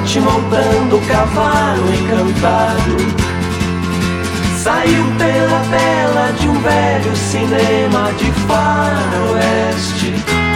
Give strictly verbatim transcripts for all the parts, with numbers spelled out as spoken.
noite montando o cavalo encantado. Saiu pela tela de um velho cinema de faroeste.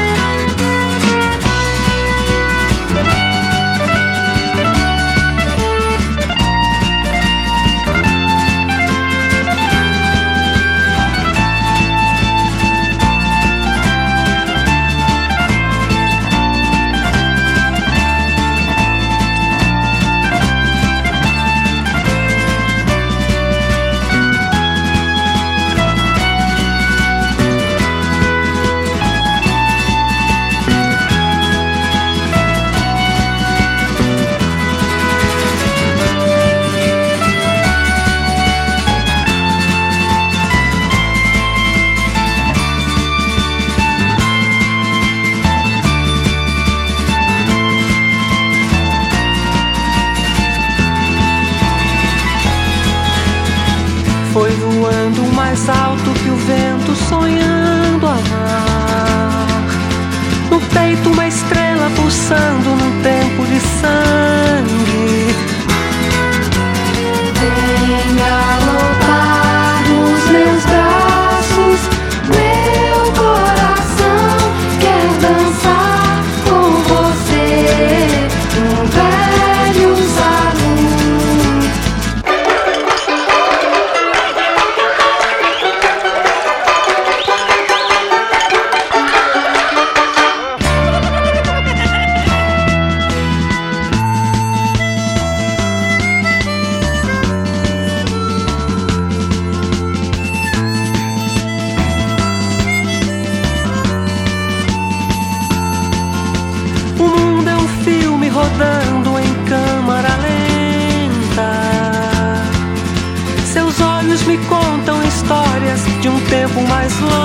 Foi voando mais alto que o vento, sonhando amar. No peito uma estrela pulsando num tempo de sangue. Vem galopar nos meus braços, meu coração quer dançar com você, um velho salão. Rodando em câmara lenta, seus olhos me contam histórias de um tempo mais longe.